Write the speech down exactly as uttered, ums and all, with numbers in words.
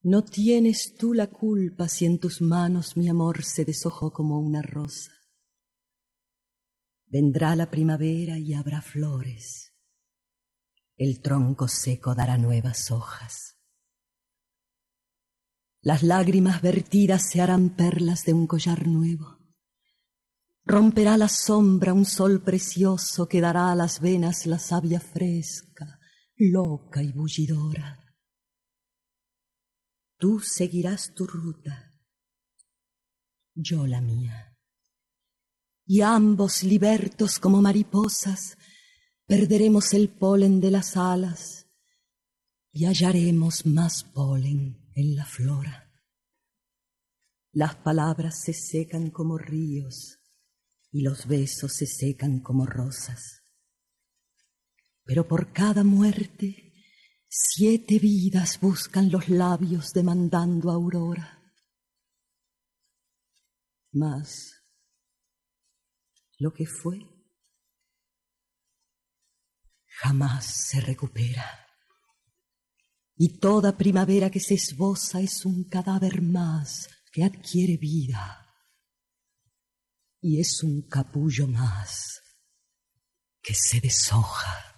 No tienes tú la culpa si en tus manos mi amor se deshojó como una rosa. Vendrá la primavera y habrá flores. El tronco seco dará nuevas hojas. Las lágrimas vertidas se harán perlas de un collar nuevo. Romperá la sombra un sol precioso que dará a las venas la savia fresca, loca y bullidora. Tú seguirás tu ruta, yo la mía, y ambos libertos como mariposas perderemos el polen de las alas y hallaremos más polen en la flora. Las palabras se secan como ríos y los besos se secan como rosas, pero por cada muerte siete vidas buscan los labios demandando aurora. Mas lo que fue jamás se recupera, y toda primavera que se esboza es un cadáver más que adquiere vida, y es un capullo más que se deshoja.